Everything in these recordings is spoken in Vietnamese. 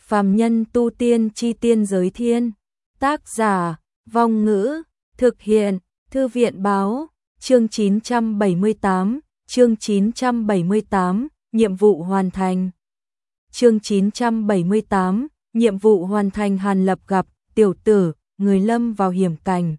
Phàm nhân tu tiên chi tiên giới thiên. Tác giả, Vong Ngữ, thực hiện, Thư viện Báo, chương 978, chương 978, nhiệm vụ hoàn thành. Chương 978, nhiệm vụ hoàn thành. Hàn Lập gặp tiểu tử, người lâm vào hiểm cảnh.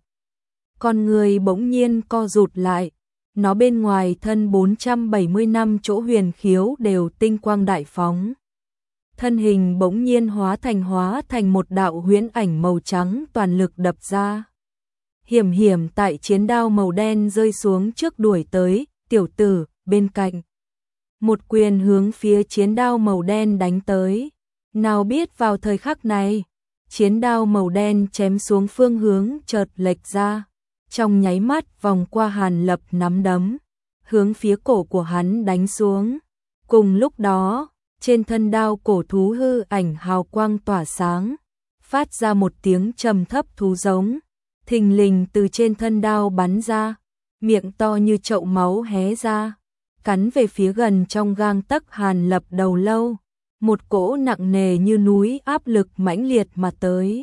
Con người bỗng nhiên co rụt lại, nó bên ngoài thân 470 năm chỗ huyền khiếu đều tinh quang đại phóng. Thân hình bỗng nhiên hóa thành một đạo huyễn ảnh màu trắng toàn lực đập ra. Hiểm hiểm tại chiến đao màu đen rơi xuống trước đuổi tới, tiểu tử, bên cạnh. Một quyền hướng phía chiến đao màu đen đánh tới. Nào biết vào thời khắc này, chiến đao màu đen chém xuống phương hướng chợt lệch ra. Trong nháy mắt vòng qua Hàn Lập nắm đấm, hướng phía cổ của hắn đánh xuống. Cùng lúc đó, trên thân đao cổ thú hư ảnh hào quang tỏa sáng, phát ra một tiếng trầm thấp thú giống, thình lình từ trên thân đao bắn ra, miệng to như chậu máu hé ra, cắn về phía gần trong gang tấc Hàn Lập đầu lâu. Một cỗ nặng nề như núi áp lực mãnh liệt mà tới,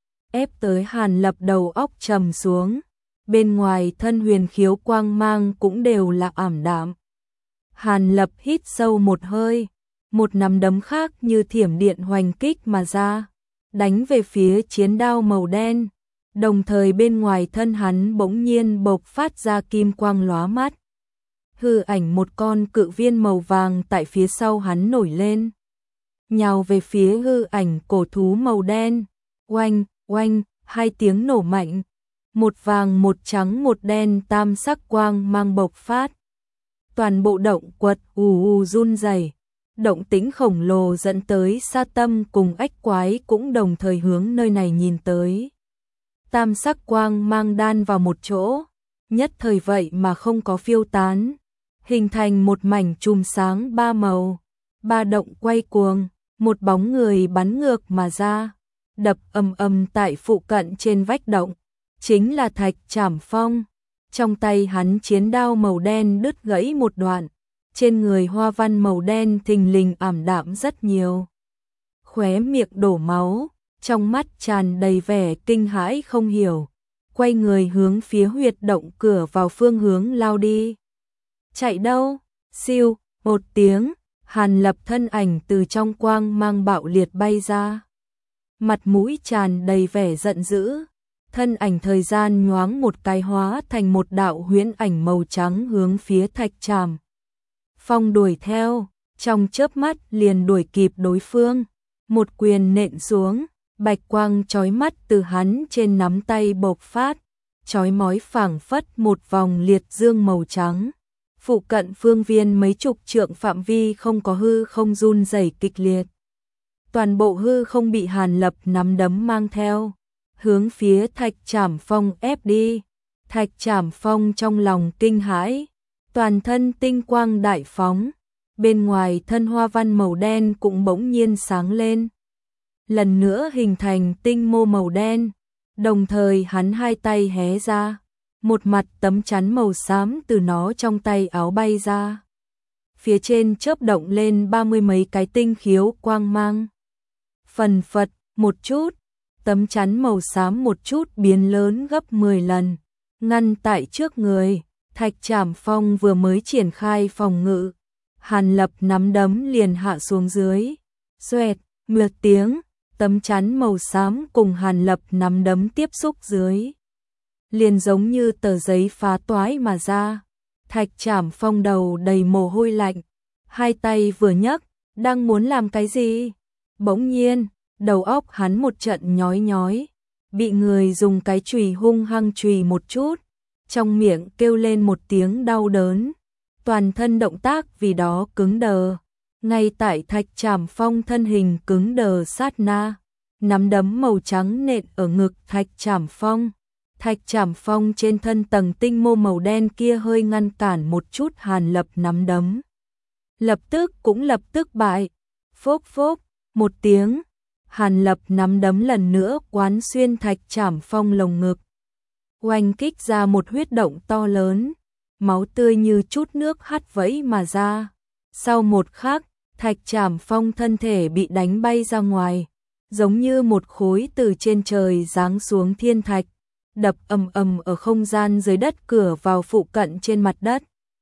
ép tới Hàn Lập đầu óc trầm xuống. Bên ngoài thân huyền khiếu quang mang cũng đều là ảm đạm. Hàn Lập hít sâu một hơi, một nắm đấm khác như thiểm điện hoành kích mà ra, đánh về phía chiến đao màu đen. Đồng thời bên ngoài thân hắn bỗng nhiên bộc phát ra kim quang lóa mắt. Hư ảnh một con cự viên màu vàng tại phía sau hắn nổi lên, nhào về phía hư ảnh cổ thú màu đen. Oanh, oanh, hai tiếng nổ mạnh. Một vàng một trắng một đen tam sắc quang mang bộc phát. Toàn bộ động quật ù run rẩy. Động tĩnh khổng lồ dẫn tới Sa Tâm cùng ách quái cũng đồng thời hướng nơi này nhìn tới. Tam sắc quang mang đan vào một chỗ, nhất thời vậy mà không có phiêu tán, hình thành một mảnh chùm sáng ba màu. Ba động quay cuồng, một bóng người bắn ngược mà ra, đập ầm ầm tại phụ cận trên vách động. Chính là Thạch Trảm Phong. Trong tay hắn chiến đao màu đen đứt gãy một đoạn, trên người hoa văn màu đen thình lình ảm đạm rất nhiều. Khóe miệng đổ máu, trong mắt tràn đầy vẻ kinh hãi không hiểu, quay người hướng phía huyệt động cửa vào phương hướng lao đi. Chạy đâu? Siêu, một tiếng, Hàn Lập thân ảnh từ trong quang mang bạo liệt bay ra. Mặt mũi tràn đầy vẻ giận dữ. Thân ảnh thời gian nhoáng một cái hóa thành một đạo huyễn ảnh màu trắng hướng phía Thạch Trảm Phong đuổi theo, trong chớp mắt liền đuổi kịp đối phương. Một quyền nện xuống, bạch quang chói mắt từ hắn trên nắm tay bộc phát, chói mói phảng phất một vòng liệt dương màu trắng. Phụ cận phương viên mấy chục trượng phạm vi không có hư không run rẩy kịch liệt. Toàn bộ hư không bị Hàn Lập nắm đấm mang theo, hướng phía Thạch Trảm Phong ép đi. Thạch Trảm Phong trong lòng kinh hãi, toàn thân tinh quang đại phóng, bên ngoài thân hoa văn màu đen cũng bỗng nhiên sáng lên, lần nữa hình thành tinh mô màu đen. Đồng thời hắn hai tay hé ra, một mặt tấm chắn màu xám từ nó trong tay áo bay ra. Phía trên chớp động lên 30 mấy cái tinh khiếu quang mang. Phần phật một chút, tấm chắn màu xám một chút biến lớn gấp 10 lần, ngăn tại trước người. Thạch Trảm Phong vừa mới triển khai phòng ngự, Hàn Lập nắm đấm liền hạ xuống dưới. Xoẹt, một tiếng, tấm chắn màu xám cùng Hàn Lập nắm đấm tiếp xúc dưới, liền giống như tờ giấy phá toái mà ra. Thạch Trảm Phong đầu đầy mồ hôi lạnh, hai tay vừa nhấc, đang muốn làm cái gì? Bỗng nhiên, đầu óc hắn một trận nhói nhói, bị người dùng cái chùy hung hăng chùy một chút, trong miệng kêu lên một tiếng đau đớn, toàn thân động tác vì đó cứng đờ. Ngay tại Thạch Trảm Phong thân hình cứng đờ sát na, nắm đấm màu trắng nện ở ngực Thạch Trảm Phong. Thạch Trảm Phong trên thân tầng tinh mô màu đen kia hơi ngăn cản một chút Hàn Lập nắm đấm, lập tức bại. Phốc phốc, một tiếng, Hàn Lập nắm đấm lần nữa quán xuyên Thạch Trảm Phong lồng ngực, oanh kích ra một huyết động to lớn, máu tươi như chút nước hắt vẫy mà ra. Sau một khắc, Thạch Trảm Phong thân thể bị đánh bay ra ngoài, giống như một khối từ trên trời giáng xuống thiên thạch, đập ầm ầm ở không gian dưới đất cửa vào phụ cận trên mặt đất.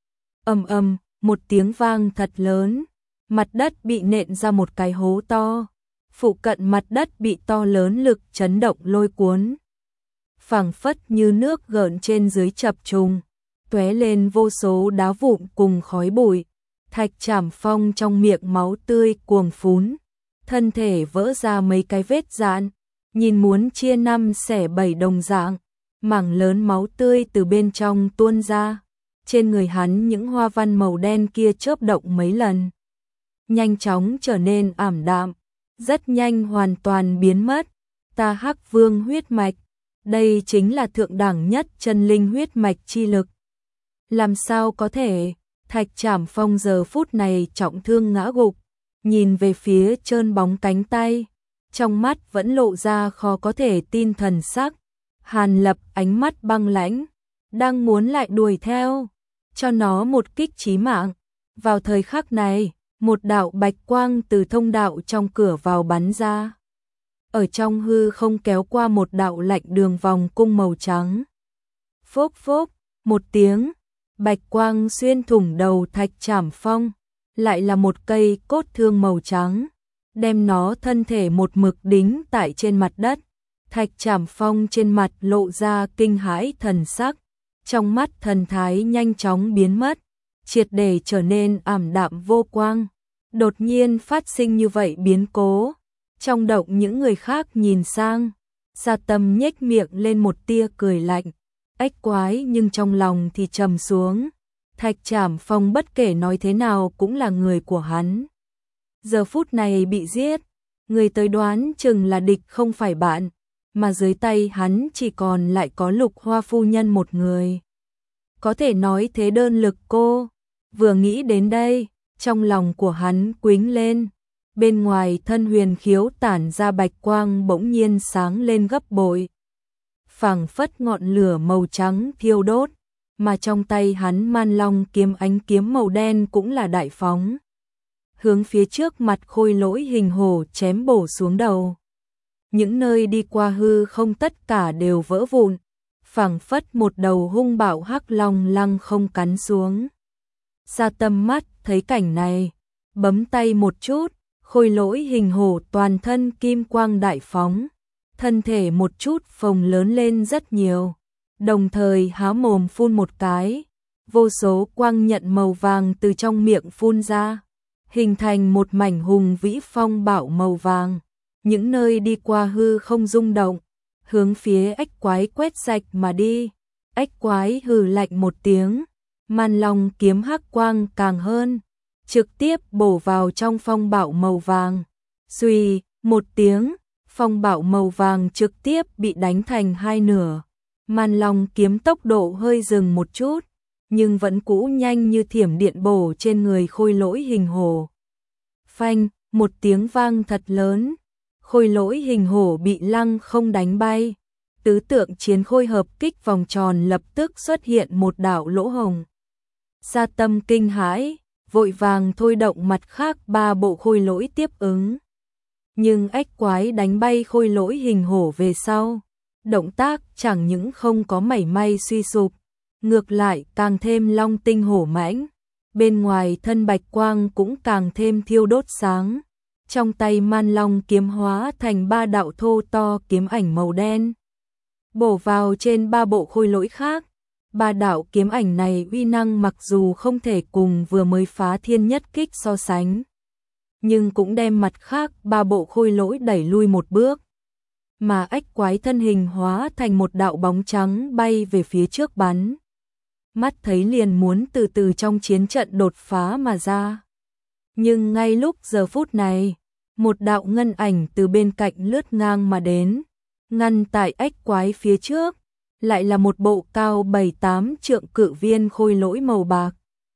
Ầm ầm, một tiếng vang thật lớn, mặt đất bị nện ra một cái hố to, phụ cận mặt đất bị to lớn lực chấn động lôi cuốn. Phảng phất như nước gợn trên dưới chập trùng, tóe lên vô số đá vụn cùng khói bụi. Thạch Trảm Phong trong miệng máu tươi cuồng phún, thân thể vỡ ra mấy cái vết dạn, nhìn muốn chia năm xẻ bảy đồng dạng, mảng lớn máu tươi từ bên trong tuôn ra. Trên người hắn những hoa văn màu đen kia chớp động mấy lần, nhanh chóng trở nên ảm đạm, rất nhanh hoàn toàn biến mất. Ta Hắc Vương huyết mạch, đây chính là thượng đẳng nhất chân linh huyết mạch chi lực. Làm sao có thể? Thạch Trảm Phong giờ phút này trọng thương ngã gục, nhìn về phía trơn bóng cánh tay, trong mắt vẫn lộ ra khó có thể tin thần sắc. Hàn Lập ánh mắt băng lãnh, đang muốn lại đuổi theo, cho nó một kích chí mạng. Vào thời khắc này, một đạo bạch quang từ thông đạo trong cửa vào bắn ra. Ở trong hư không kéo qua một đạo lạnh đường vòng cung màu trắng. Phốc phốc, một tiếng, bạch quang xuyên thủng đầu Thạch Trảm Phong, lại là một cây cốt thương màu trắng, đem nó thân thể một mực đính tại trên mặt đất. Thạch Trảm Phong trên mặt lộ ra kinh hãi thần sắc, trong mắt thần thái nhanh chóng biến mất, triệt để trở nên ảm đạm vô quang. Đột nhiên phát sinh như vậy biến cố, trong động những người khác nhìn sang, Gia Tâm nhếch miệng lên một tia cười lạnh, ách quái, nhưng trong lòng thì trầm xuống. Thạch Trảm Phong bất kể nói thế nào cũng là người của hắn. Giờ phút này bị giết, người tới đoán chừng là địch không phải bạn, mà dưới tay hắn chỉ còn lại có Lục Hoa phu nhân một người. Có thể nói thế đơn lực cô. Vừa nghĩ đến đây, trong lòng của hắn quĩnh lên. Bên ngoài thân huyền khiếu tản ra bạch quang bỗng nhiên sáng lên gấp bội, phảng phất ngọn lửa màu trắng thiêu đốt, mà trong tay hắn Man Long kiếm ánh kiếm màu đen cũng là đại phóng, hướng phía trước mặt Khôi Lỗi hình hổ chém bổ xuống đầu. Những nơi đi qua hư không tất cả đều vỡ vụn, phảng phất một đầu hung bạo hắc long lăng không cắn xuống. Gia Tâm mắt thấy cảnh này, bấm tay một chút, Khôi Lỗi hình hổ toàn thân kim quang đại phóng, thân thể một chút phồng lớn lên rất nhiều, đồng thời há mồm phun một cái, vô số quang nhận màu vàng từ trong miệng phun ra, hình thành một mảnh hùng vĩ phong bạo màu vàng. Những nơi đi qua hư không rung động, hướng phía ách quái quét sạch mà đi. Ách quái hừ lạnh một tiếng, Man Long kiếm hắc quang càng hơn, trực tiếp bổ vào trong phong bạo màu vàng. Xuy, một tiếng, phong bạo màu vàng trực tiếp bị đánh thành hai nửa. Man Long kiếm tốc độ hơi dừng một chút, nhưng vẫn cũ nhanh như thiểm điện bổ trên người Khôi Lỗi hình hổ. Phanh, một tiếng vang thật lớn, Khôi Lỗi hình hổ bị lăng không đánh bay. Tứ tượng chiến khôi hợp kích vòng tròn lập tức xuất hiện một đạo lỗ hồng. Gia Tâm kinh hãi, vội vàng thôi động mặt khác ba bộ khôi lỗi tiếp ứng. Nhưng ách quái đánh bay Khôi Lỗi hình hổ về sau, động tác chẳng những không có mảy may suy sụp, ngược lại càng thêm long tinh hổ mãnh, bên ngoài thân bạch quang cũng càng thêm thiêu đốt sáng. Trong tay Man Long kiếm hóa thành ba đạo thô to kiếm ảnh màu đen, bổ vào trên ba bộ khôi lỗi khác. Ba đạo kiếm ảnh này uy năng mặc dù không thể cùng vừa mới phá thiên nhất kích so sánh, nhưng cũng đem mặt khác ba bộ khôi lỗi đẩy lui một bước. Mà ách quái thân hình hóa thành một đạo bóng trắng bay về phía trước bắn. Mắt thấy liền muốn từ từ trong chiến trận đột phá mà ra. Nhưng ngay lúc giờ phút này, một đạo ngân ảnh từ bên cạnh lướt ngang mà đến, ngăn tại ách quái phía trước, lại là một bộ cao 7-8 trượng cự viên khôi lỗi màu bạc.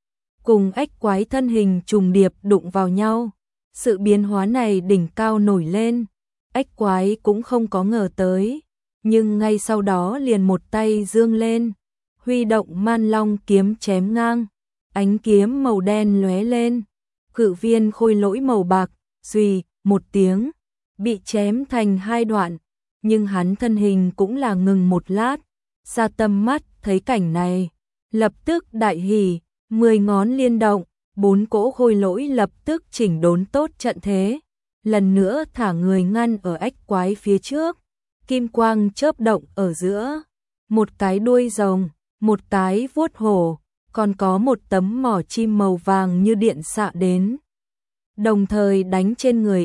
Cùng ách quái thân hình trùng điệp đụng vào nhau, sự biến hóa này đỉnh cao nổi lên, ách quái cũng không có ngờ tới, nhưng ngay sau đó liền một tay giương lên, huy động Man Long kiếm chém ngang, ánh kiếm màu đen lóe lên, cự viên khôi lỗi màu bạc, suy, một tiếng, bị chém thành hai đoạn, nhưng hắn thân hình cũng là ngừng một lát. Sa Tâm mắt thấy cảnh này, lập tức đại hỉ, 10 ngón liên động, 4 cỗ khôi lỗi lập tức chỉnh đốn tốt trận thế, lần nữa thả người ngăn ở ách quái phía trước, kim quang chớp động ở giữa, một cái đuôi rồng, một cái vuốt hổ, còn có một tấm mỏ chim màu vàng như điện xạ đến, đồng thời đánh trên người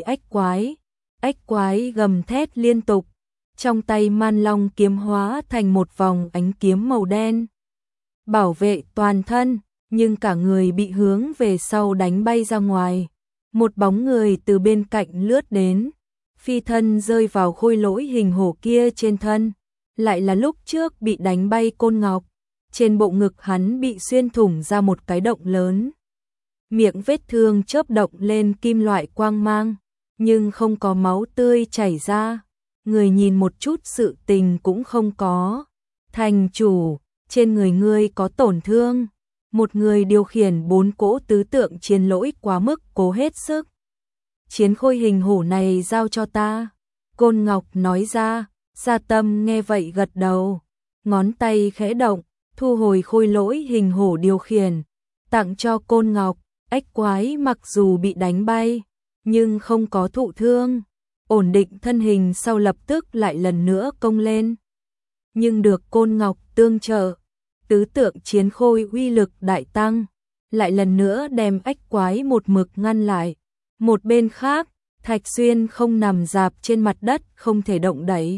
ách quái gầm thét liên tục, trong tay Man Long kiếm hóa thành một vòng ánh kiếm màu đen, bảo vệ toàn thân, nhưng cả người bị hướng về sau đánh bay ra ngoài. Một bóng người từ bên cạnh lướt đến, phi thân rơi vào khôi lỗi hình hổ kia trên thân, lại là lúc trước bị đánh bay Côn Ngọc, trên bộ ngực hắn bị xuyên thủng ra một cái động lớn. Miệng vết thương chớp động lên kim loại quang mang, nhưng không có máu tươi chảy ra, người nhìn một chút sự tình cũng không có. Thành chủ, trên người ngươi có tổn thương. Một người điều khiển 4 cỗ tứ tượng chiến lỗi quá mức cố hết sức. Chiến khôi hình hổ này giao cho ta. Côn Ngọc nói ra, Sa Tâm nghe vậy gật đầu, ngón tay khẽ động, thu hồi khôi lỗi hình hổ điều khiển, tặng cho Côn Ngọc. Ách quái mặc dù bị đánh bay, nhưng không có thụ thương, ổn định thân hình sau lập tức lại lần nữa công lên. Nhưng được Côn Ngọc tương trợ, tứ tượng chiến khôi uy lực đại tăng, lại lần nữa đem ách quái một mực ngăn lại. Một bên khác, Thạch Xuyên không nằm rạp trên mặt đất không thể động đậy.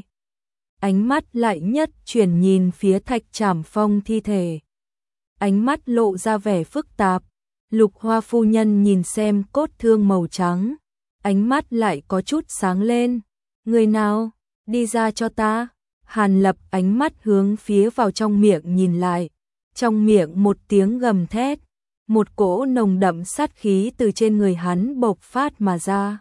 Ánh mắt lại nhất chuyển nhìn phía Thạch Trảm Phong thi thể. Ánh mắt lộ ra vẻ phức tạp, Lục Hoa phu nhân nhìn xem cốt thương màu trắng, ánh mắt lại có chút sáng lên. Người nào, đi ra cho ta. Hàn Lập ánh mắt hướng phía vào trong miệng nhìn lại, trong miệng một tiếng gầm thét, một cỗ nồng đậm sát khí từ trên người hắn bộc phát mà ra.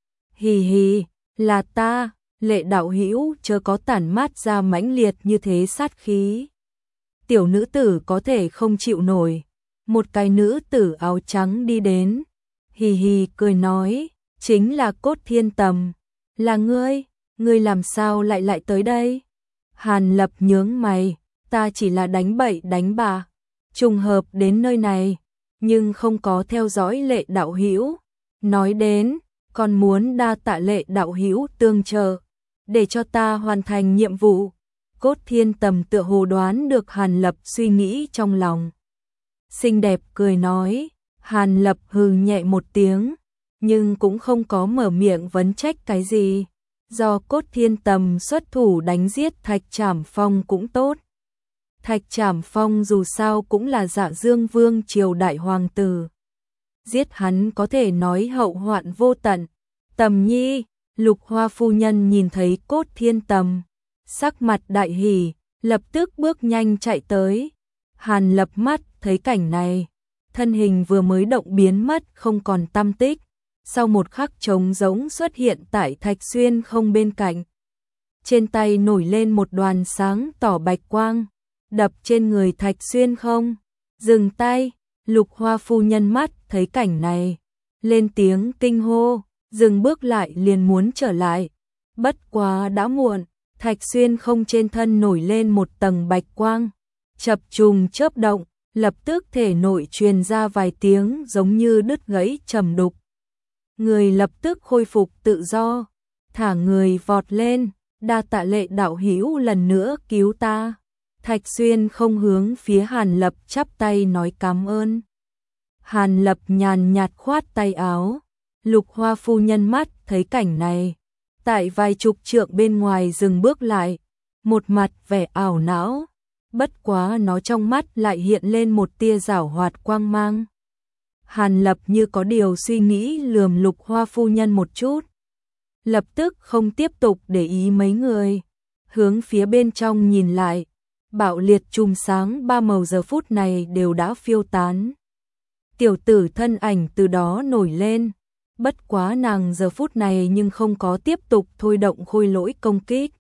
Hì hì, là ta, Lệ đạo hữu chớ có tản mát ra mãnh liệt như thế sát khí. Tiểu nữ tử có thể không chịu nổi. Một cái nữ tử áo trắng đi đến, hì hì cười nói, chính là Cốt Thiên Tầm. Là ngươi làm sao lại tới đây? Hàn Lập nhướng mày, ta chỉ là đánh bậy đánh bạ, trùng hợp đến nơi này, nhưng không có theo dõi Lệ đạo hữu. Nói đến, còn muốn đa tạ Lệ đạo hữu tương trợ, để cho ta hoàn thành nhiệm vụ. Cốt Thiên Tầm tựa hồ đoán được Hàn Lập suy nghĩ trong lòng. Xinh đẹp cười nói, Hàn Lập hừ nhẹ một tiếng, nhưng cũng không có mở miệng vấn trách cái gì. Do Cốt Thiên Tầm xuất thủ đánh giết Thạch Trảm Phong cũng tốt. Thạch Trảm Phong dù sao cũng là Dạ Dương Vương triều đại hoàng tử. Giết hắn có thể nói hậu hoạn vô tận. Tầm nhi, Lục Hoa phu nhân nhìn thấy Cốt Thiên Tầm, sắc mặt đại hỉ, lập tức bước nhanh chạy tới. Hàn Lập mắt thấy cảnh này, thân hình vừa mới động biến mất không còn tăm tích. Sau một khắc trống rỗng xuất hiện tại Thạch Xuyên không bên cạnh. Trên tay nổi lên một đoàn sáng tỏ bạch quang, đập trên người Thạch Xuyên không. Dừng tay, Lục Hoa phu nhân mắt thấy cảnh này, lên tiếng kinh hô, dừng bước lại liền muốn trở lại. Bất quá đã muộn, Thạch Xuyên không trên thân nổi lên một tầng bạch quang, chập trùng chớp động, lập tức thể nội truyền ra vài tiếng giống như đứt gãy trầm đục. Người lập tức khôi phục tự do, thả người vọt lên, đa tạ Lệ đạo hữu lần nữa cứu ta. Thạch Xuyên không hướng phía Hàn Lập chắp tay nói cảm ơn. Hàn Lập nhàn nhạt khoát tay áo, Lục Hoa phu nhân mắt thấy cảnh này, tại vài chục trượng bên ngoài dừng bước lại, một mặt vẻ ảo não, bất quá nó trong mắt lại hiện lên một tia giảo hoạt quang mang. Hàn Lập như có điều suy nghĩ lườm Lục Hoa phu nhân một chút, lập tức không tiếp tục để ý mấy người, hướng phía bên trong nhìn lại, bạo liệt chùm sáng ba màu giờ phút này đều đã phiêu tán. Tiểu tử thân ảnh từ đó nổi lên, bất quá nàng giờ phút này nhưng không có tiếp tục thôi động khôi lỗi công kích.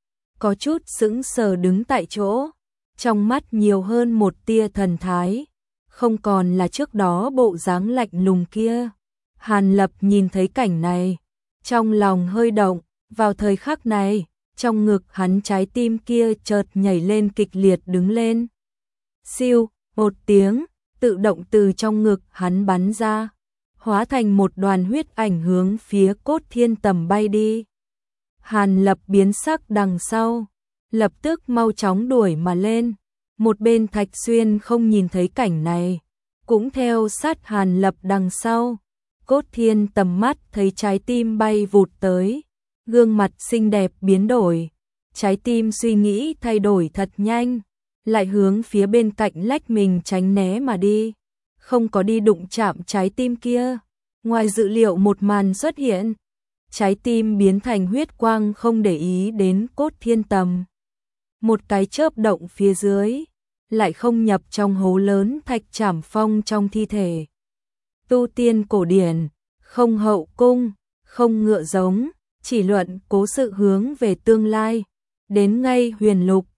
Có chút sững sờ đứng tại chỗ, trong mắt nhiều hơn một tia thần thái, không còn là trước đó bộ dáng lạnh lùng kia. Hàn Lập nhìn thấy cảnh này, trong lòng hơi động, vào thời khắc này, trong ngực hắn trái tim kia chợt nhảy lên kịch liệt đứng lên. Siêu, một tiếng, tự động từ trong ngực hắn bắn ra, hóa thành một đoàn huyết ảnh hướng phía Cốt Thiên Tầm bay đi. Hàn Lập biến sắc đằng sau, lập tức mau chóng đuổi mà lên. Một bên Thạch Xuyên không nhìn thấy cảnh này, cũng theo sát Hàn Lập đằng sau. Cốt Thiên Tầm mắt thấy trái tim bay vụt tới, gương mặt xinh đẹp biến đổi, trái tim suy nghĩ thay đổi thật nhanh, lại hướng phía bên cạnh lách mình tránh né mà đi, không có đi đụng chạm trái tim kia. Ngoài dự liệu một màn xuất hiện, trái tim biến thành huyết quang không để ý đến Cốt Thiên Tầm. Một cái chớp động phía dưới, lại không nhập trong hố lớn Thạch Trảm Phong trong thi thể. Tu tiên cổ điển, không hậu cung, không ngựa giống, chỉ luận cố sự hướng về tương lai. Đến ngay huyền lục,